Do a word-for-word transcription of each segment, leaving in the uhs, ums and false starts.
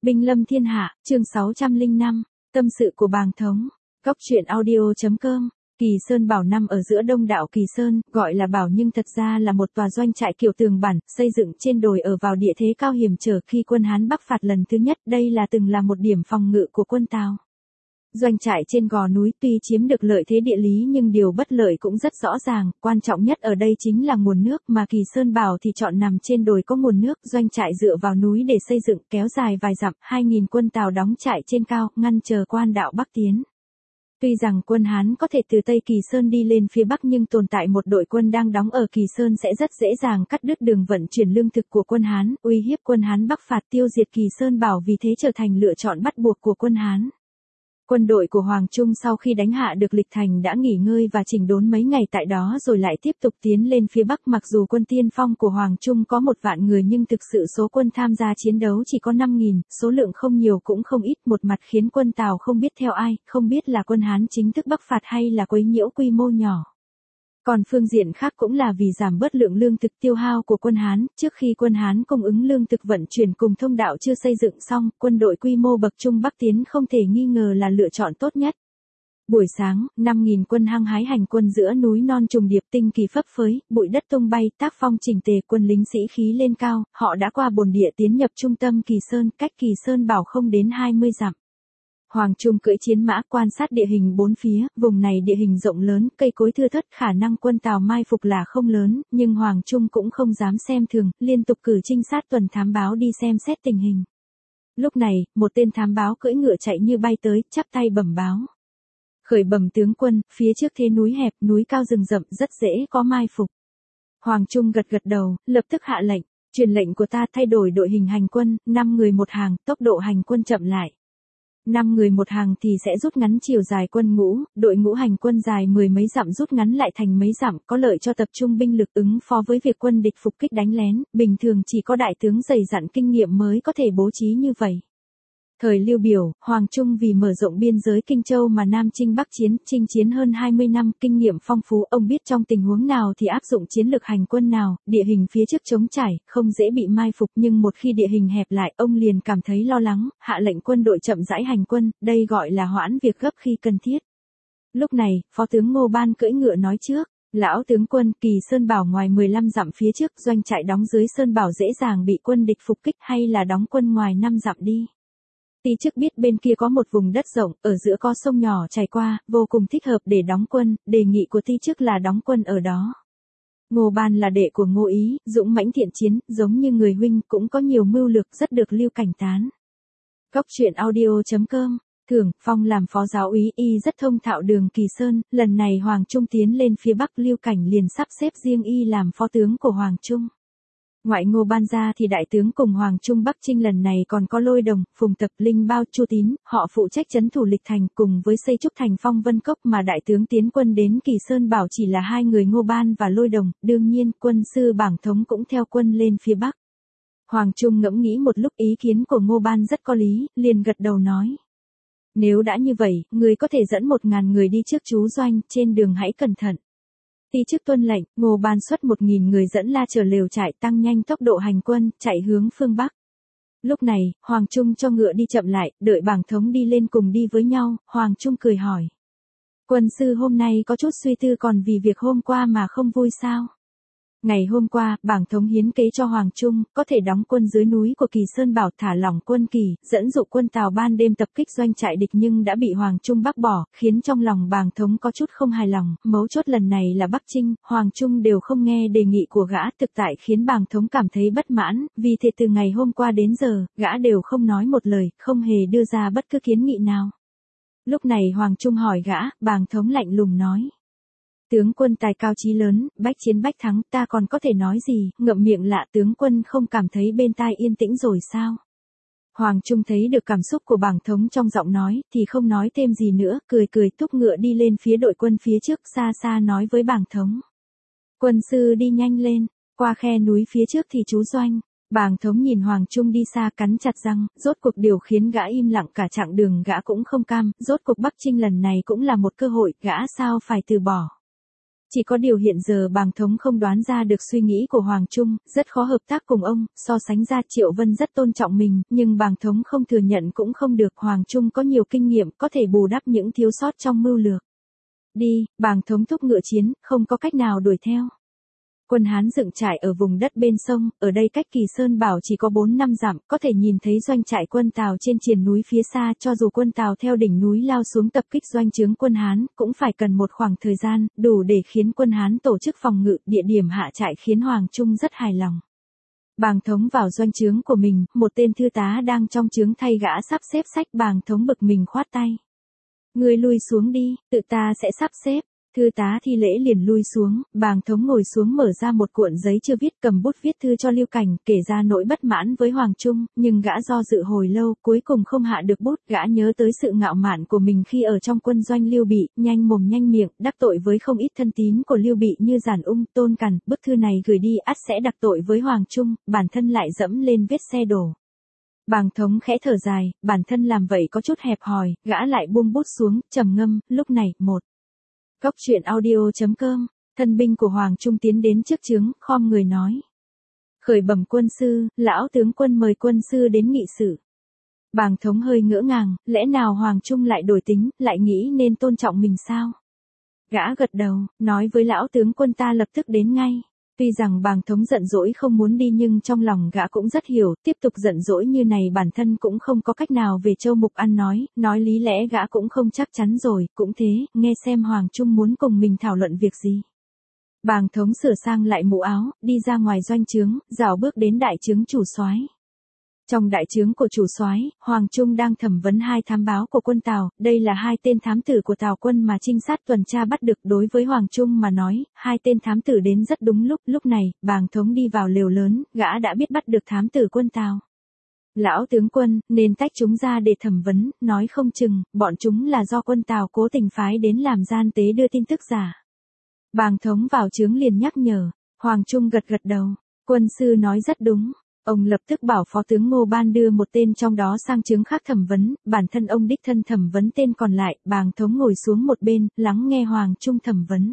Binh lâm thiên hạ, chương sáu trăm lẻ năm, tâm sự của bàng thống, góc truyện audio.com. Kỳ Sơn Bảo nằm ở giữa đông đảo Kỳ Sơn, gọi là bảo nhưng thật ra là một tòa doanh trại kiểu tường bản, xây dựng trên đồi ở vào địa thế cao hiểm trở khi quân Hán bắc phạt lần thứ nhất, đây là từng là một điểm phòng ngự của quân Tào. Doanh trại trên gò núi tuy chiếm được lợi thế địa lý nhưng điều bất lợi cũng rất rõ ràng, quan trọng nhất ở đây chính là nguồn nước mà Kỳ Sơn Bảo thì chọn nằm trên đồi có nguồn nước, doanh trại dựa vào núi để xây dựng kéo dài vài dặm, hai nghìn quân Tào đóng trại trên cao, ngăn chờ quan đạo Bắc tiến. Tuy rằng quân Hán có thể từ Tây Kỳ Sơn đi lên phía Bắc nhưng tồn tại một đội quân đang đóng ở Kỳ Sơn sẽ rất dễ dàng cắt đứt đường vận chuyển lương thực của quân Hán, uy hiếp quân Hán bắc phạt tiêu diệt Kỳ Sơn Bảo vì thế trở thành lựa chọn bắt buộc của quân Hán. Quân đội của Hoàng Trung sau khi đánh hạ được Lịch Thành đã nghỉ ngơi và chỉnh đốn mấy ngày tại đó rồi lại tiếp tục tiến lên phía Bắc. Mặc dù quân tiên phong của Hoàng Trung có một vạn người nhưng thực sự số quân tham gia chiến đấu chỉ có năm nghìn, số lượng không nhiều cũng không ít, một mặt khiến quân Tào không biết theo ai, không biết là quân Hán chính thức bắc phạt hay là quấy nhiễu quy mô nhỏ. Còn phương diện khác cũng là vì giảm bớt lượng lương thực tiêu hao của quân Hán, trước khi quân Hán cung ứng lương thực vận chuyển cùng thông đạo chưa xây dựng xong, quân đội quy mô bậc trung bắc tiến không thể nghi ngờ là lựa chọn tốt nhất. Buổi sáng, năm nghìn quân hăng hái hành quân giữa núi non trùng điệp, tinh kỳ phấp phới, bụi đất tung bay, tác phong chỉnh tề, quân lính sĩ khí lên cao, họ đã qua bồn địa tiến nhập trung tâm Kỳ Sơn, cách Kỳ Sơn Bảo không đến hai mươi dặm. Hoàng Trung cưỡi chiến mã quan sát địa hình bốn phía, vùng này địa hình rộng lớn, cây cối thưa thớt, khả năng quân Tào mai phục là không lớn, nhưng Hoàng Trung cũng không dám xem thường, liên tục cử trinh sát tuần thám báo đi xem xét tình hình. Lúc này, một tên thám báo cưỡi ngựa chạy như bay tới, chắp tay bẩm báo. Khởi bẩm tướng quân, phía trước thế núi hẹp, núi cao rừng rậm, rất dễ có mai phục. Hoàng Trung gật gật đầu, lập tức hạ lệnh, truyền lệnh của ta thay đổi đội hình hành quân, năm người một hàng, tốc độ hành quân chậm lại. năm người một hàng thì sẽ rút ngắn chiều dài quân ngũ, đội ngũ hành quân dài mười mấy dặm rút ngắn lại thành mấy dặm, có lợi cho tập trung binh lực ứng phó với việc quân địch phục kích đánh lén, bình thường chỉ có đại tướng dày dặn kinh nghiệm mới có thể bố trí như vậy. Thời Lưu Biểu, Hoàng Trung vì mở rộng biên giới Kinh Châu mà Nam chinh Bắc chiến, chinh chiến hơn hai mươi năm, kinh nghiệm phong phú, ông biết trong tình huống nào thì áp dụng chiến lược hành quân nào, địa hình phía trước trống trải, không dễ bị mai phục, nhưng một khi địa hình hẹp lại, ông liền cảm thấy lo lắng, hạ lệnh quân đội chậm rãi hành quân, đây gọi là hoãn việc gấp khi cần thiết. Lúc này, Phó tướng Ngô Ban cưỡi ngựa nói trước. Lão tướng quân, Kỳ Sơn Bảo ngoài mười lăm dặm phía trước, doanh trại đóng dưới Sơn Bảo dễ dàng bị quân địch phục kích, hay là đóng quân ngoài năm dặm đi. Ti chức biết bên kia có một vùng đất rộng, ở giữa có sông nhỏ chảy qua, vô cùng thích hợp để đóng quân, đề nghị của Ti chức là đóng quân ở đó. Ngô Ban là đệ của Ngô Ý, dũng mãnh thiện chiến, giống như người huynh, cũng có nhiều mưu lược, rất được Lưu Cảnh tán. Góc truyện audio.com. Thường, Phong làm phó giáo úy y rất thông thạo đường Kỳ Sơn, lần này Hoàng Trung tiến lên phía Bắc, Lưu Cảnh liền sắp xếp riêng y làm phó tướng của Hoàng Trung. Ngoại Ngô Ban ra thì đại tướng cùng Hoàng Trung Bắc chinh lần này còn có Lôi Đồng, Phùng Tập, Linh Bao, Chu Tín, họ phụ trách trấn thủ Lịch Thành cùng với xây trúc thành Phong Vân Cốc, mà đại tướng tiến quân đến Kỳ Sơn Bảo chỉ là hai người Ngô Ban và Lôi Đồng, đương nhiên quân sư Bảng Thống cũng theo quân lên phía Bắc. Hoàng Trung ngẫm nghĩ một lúc, ý kiến của Ngô Ban rất có lý, liền gật đầu nói. Nếu đã như vậy, người có thể dẫn một ngàn người đi trước trú doanh, trên đường hãy cẩn thận. Ti chức tuân lệnh, Ngô Ban xuất một nghìn người dẫn la chở lều trại, tăng nhanh tốc độ hành quân, chạy hướng phương Bắc. Lúc này, Hoàng Trung cho ngựa đi chậm lại, đợi Bảng Thống đi lên cùng đi với nhau, Hoàng Trung cười hỏi. Quân sư hôm nay có chút suy tư còn vì việc hôm qua mà không vui sao? Ngày hôm qua, Bảng Thống hiến kế cho Hoàng Trung, có thể đóng quân dưới núi của Kỳ Sơn Bảo, thả lỏng quân Kỳ, dẫn dụ quân Tào ban đêm tập kích doanh trại địch nhưng đã bị Hoàng Trung bác bỏ, khiến trong lòng Bảng Thống có chút không hài lòng, mấu chốt lần này là Bắc Chinh, Hoàng Trung đều không nghe đề nghị của gã, thực tại khiến Bảng Thống cảm thấy bất mãn, vì thế từ ngày hôm qua đến giờ, gã đều không nói một lời, không hề đưa ra bất cứ kiến nghị nào. Lúc này Hoàng Trung hỏi gã, Bảng Thống lạnh lùng nói. Tướng quân tài cao chí lớn, bách chiến bách thắng, ta còn có thể nói gì, ngậm miệng lạ, tướng quân không cảm thấy bên tai yên tĩnh rồi sao? Hoàng Trung thấy được cảm xúc của Bảng Thống trong giọng nói, thì không nói thêm gì nữa, cười cười thúc ngựa đi lên phía đội quân phía trước, xa xa nói với Bảng Thống. Quân sư đi nhanh lên, qua khe núi phía trước thì trú doanh. Bảng Thống nhìn Hoàng Trung đi xa cắn chặt răng, rốt cuộc điều khiến gã im lặng cả chặng đường gã cũng không cam, rốt cuộc Bắc Chinh lần này cũng là một cơ hội, gã sao phải từ bỏ. Chỉ có điều hiện giờ bàng thống không đoán ra được suy nghĩ của Hoàng Trung, rất khó hợp tác cùng ông, so sánh ra Triệu Vân rất tôn trọng mình, nhưng bàng thống không thừa nhận cũng không được, Hoàng Trung có nhiều kinh nghiệm, có thể bù đắp những thiếu sót trong mưu lược. Đi, bàng thống thúc ngựa chiến, không có cách nào đuổi theo. Quân Hán dựng trại ở vùng đất bên sông, ở đây cách Kỳ Sơn Bảo chỉ có bốn năm dặm, có thể nhìn thấy doanh trại quân Tào trên triền núi phía xa, cho dù quân Tào theo đỉnh núi lao xuống tập kích doanh trướng quân Hán, cũng phải cần một khoảng thời gian, đủ để khiến quân Hán tổ chức phòng ngự, địa điểm hạ trại khiến Hoàng Trung rất hài lòng. Bàng thống vào doanh trướng của mình, một tên thư tá đang trong trướng thay gã sắp xếp sách, bàng thống bực mình khoát tay. Ngươi lui xuống đi, tự ta sẽ sắp xếp. Thư tá thi lễ liền lui xuống, bàng thống ngồi xuống mở ra một cuộn giấy chưa viết, cầm bút viết thư cho Lưu Cảnh, kể ra nỗi bất mãn với Hoàng Trung, nhưng gã do dự hồi lâu, cuối cùng không hạ được bút, gã nhớ tới sự ngạo mạn của mình khi ở trong quân doanh Lưu Bị, nhanh mồm nhanh miệng, đắc tội với không ít thân tín của Lưu Bị như Giản Ung, Tôn Cằn, bức thư này gửi đi ắt sẽ đắc tội với Hoàng Trung, bản thân lại dẫm lên vết xe đổ. Bàng thống khẽ thở dài, bản thân làm vậy có chút hẹp hòi, gã lại buông bút xuống, trầm ngâm, lúc này, một. Góc truyện audio chấm com, thân binh của Hoàng Trung tiến đến trước trướng, khom người nói. Khởi bẩm quân sư, lão tướng quân mời quân sư đến nghị sự. Bàng thống hơi ngỡ ngàng, lẽ nào Hoàng Trung lại đổi tính, lại nghĩ nên tôn trọng mình sao? Gã gật đầu, nói với lão tướng quân ta lập tức đến ngay. Tuy rằng bàng thống giận dỗi không muốn đi nhưng trong lòng gã cũng rất hiểu, tiếp tục giận dỗi như này bản thân cũng không có cách nào về Châu Mục ăn nói, nói lý lẽ gã cũng không chắc chắn rồi, cũng thế, nghe xem Hoàng Trung muốn cùng mình thảo luận việc gì. Bàng thống sửa sang lại mũ áo, đi ra ngoài doanh trướng, rảo bước đến đại trướng chủ soái. Trong đại trướng của chủ soái, Hoàng Trung đang thẩm vấn hai thám báo của quân Tào, đây là hai tên thám tử của Tào quân mà trinh sát tuần tra bắt được. Đối với Hoàng Trung mà nói, hai tên thám tử đến rất đúng lúc, lúc này, bàng thống đi vào lều lớn, gã đã biết bắt được thám tử quân Tào. Lão tướng quân, nên tách chúng ra để thẩm vấn, nói không chừng, bọn chúng là do quân Tào cố tình phái đến làm gian tế đưa tin tức giả. Bàng thống vào trướng liền nhắc nhở, Hoàng Trung gật gật đầu, quân sư nói rất đúng. Ông lập tức bảo phó tướng Ngô Ban đưa một tên trong đó sang trướng khác thẩm vấn, bản thân ông đích thân thẩm vấn tên còn lại, bàng thống ngồi xuống một bên, lắng nghe Hoàng Trung thẩm vấn.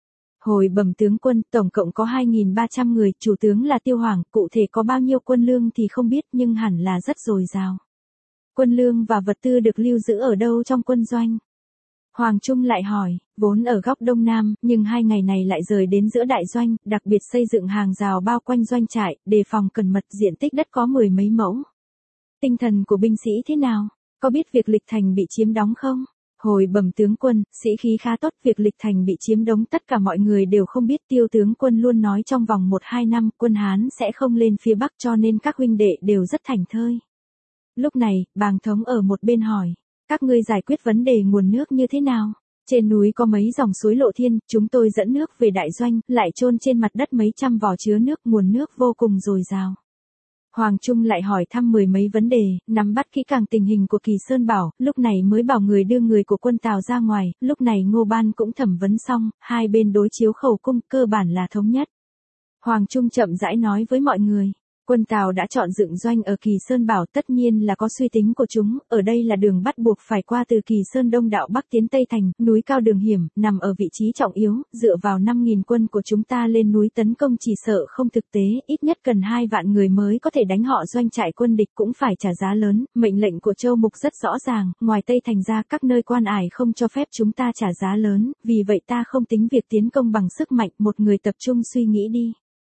Hồi bẩm tướng quân, tổng cộng có hai nghìn ba trăm người, chủ tướng là Tiêu Hoàng, cụ thể có bao nhiêu quân lương thì không biết nhưng hẳn là rất dồi dào. Quân lương và vật tư được lưu giữ ở đâu trong quân doanh? Hoàng Trung lại hỏi, vốn ở góc đông nam, nhưng hai ngày này lại rời đến giữa đại doanh, đặc biệt xây dựng hàng rào bao quanh doanh trại, đề phòng cẩn mật, diện tích đất có mười mấy mẫu. Tinh thần của binh sĩ thế nào? Có biết việc Lịch Thành bị chiếm đóng không? Hồi bẩm tướng quân, sĩ khí khá tốt, việc Lịch Thành bị chiếm đóng tất cả mọi người đều không biết, Tiêu tướng quân luôn nói trong vòng một hai năm quân Hán sẽ không lên phía Bắc cho nên các huynh đệ đều rất thảnh thơi. Lúc này, bàng thống ở một bên hỏi. Các ngươi giải quyết vấn đề nguồn nước như thế nào? Trên núi có mấy dòng suối lộ thiên, chúng tôi dẫn nước về đại doanh, lại chôn trên mặt đất mấy trăm vò chứa nước, nguồn nước vô cùng dồi dào. Hoàng Trung lại hỏi thăm mười mấy vấn đề, nắm bắt kỹ càng tình hình của Kỳ Sơn Bảo, lúc này mới bảo người đưa người của quân Tào ra ngoài, lúc này Ngô Ban cũng thẩm vấn xong, hai bên đối chiếu khẩu cung, cơ bản là thống nhất. Hoàng Trung chậm rãi nói với mọi người. Quân Tào đã chọn dựng doanh ở Kỳ Sơn Bảo, tất nhiên là có suy tính của chúng, ở đây là đường bắt buộc phải qua từ Kỳ Sơn Đông đạo Bắc tiến Tây Thành, núi cao đường hiểm, nằm ở vị trí trọng yếu, dựa vào năm nghìn quân của chúng ta lên núi tấn công chỉ sợ không thực tế, ít nhất cần hai vạn người mới có thể đánh họ doanh trại quân địch cũng phải trả giá lớn, mệnh lệnh của Châu Mục rất rõ ràng, ngoài Tây Thành ra các nơi quan ải không cho phép chúng ta trả giá lớn, vì vậy ta không tính việc tiến công bằng sức mạnh, một người tập trung suy nghĩ đi.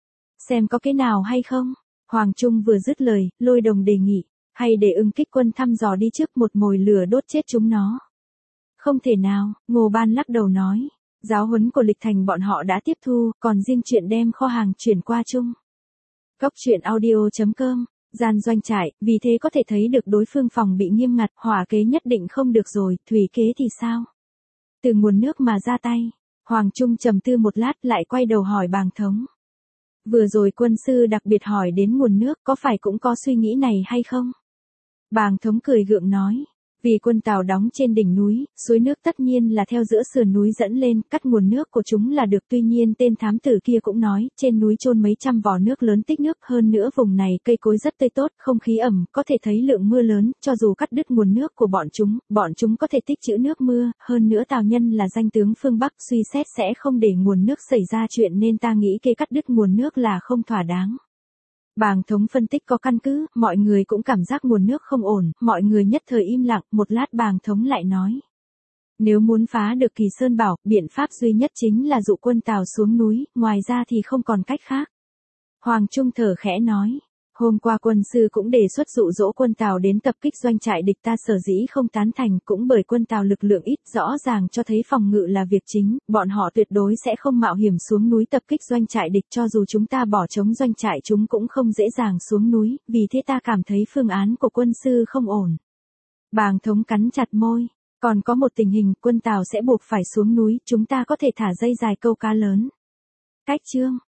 Xem có cái nào hay không? Hoàng Trung vừa dứt lời, Lôi Đồng đề nghị, hay để ưng kích quân thăm dò đi trước một mồi lửa đốt chết chúng nó. Không thể nào, Ngô Ban lắc đầu nói, giáo huấn của Lịch Thành bọn họ đã tiếp thu, còn riêng chuyện đem kho hàng chuyển qua Trung. Góc truyện audio chấm com, gian doanh trại, vì thế có thể thấy được đối phương phòng bị nghiêm ngặt, hỏa kế nhất định không được rồi, thủy kế thì sao? Từ nguồn nước mà ra tay, Hoàng Trung trầm tư một lát lại quay đầu hỏi bàng thống. Vừa rồi quân sư đặc biệt hỏi đến nguồn nước, có phải cũng có suy nghĩ này hay không? Bàng thống cười gượng nói, Vì quân Tào đóng trên đỉnh núi, suối nước tất nhiên là theo giữa sườn núi dẫn lên, cắt nguồn nước của chúng là được. Tuy nhiên tên thám tử kia cũng nói, trên núi chôn mấy trăm vò nước lớn tích nước, hơn nữa vùng này cây cối rất tươi tốt, không khí ẩm, có thể thấy lượng mưa lớn, cho dù cắt đứt nguồn nước của bọn chúng, bọn chúng có thể tích trữ nước mưa, hơn nữa Tào Nhân là danh tướng phương Bắc, suy xét sẽ không để nguồn nước xảy ra chuyện nên ta nghĩ kê cắt đứt nguồn nước là không thỏa đáng. Bàng Thống phân tích có căn cứ, mọi người cũng cảm giác nguồn nước không ổn, mọi người nhất thời im lặng, một lát Bàng Thống lại nói. Nếu muốn phá được Kỳ Sơn Bảo, biện pháp duy nhất chính là dụ quân Tào xuống núi, ngoài ra thì không còn cách khác. Hoàng Trung thở khẽ nói. Hôm qua quân sư cũng đề xuất dụ dỗ quân Tào đến tập kích doanh trại địch, ta sở dĩ không tán thành cũng bởi quân Tào lực lượng ít, rõ ràng cho thấy phòng ngự là việc chính, bọn họ tuyệt đối sẽ không mạo hiểm xuống núi tập kích doanh trại địch, cho dù chúng ta bỏ trống doanh trại chúng cũng không dễ dàng xuống núi, vì thế ta cảm thấy phương án của quân sư không ổn. Bàng Thống cắn chặt môi, còn có một tình hình, quân Tào sẽ buộc phải xuống núi, chúng ta có thể thả dây dài câu cá lớn. Cách chương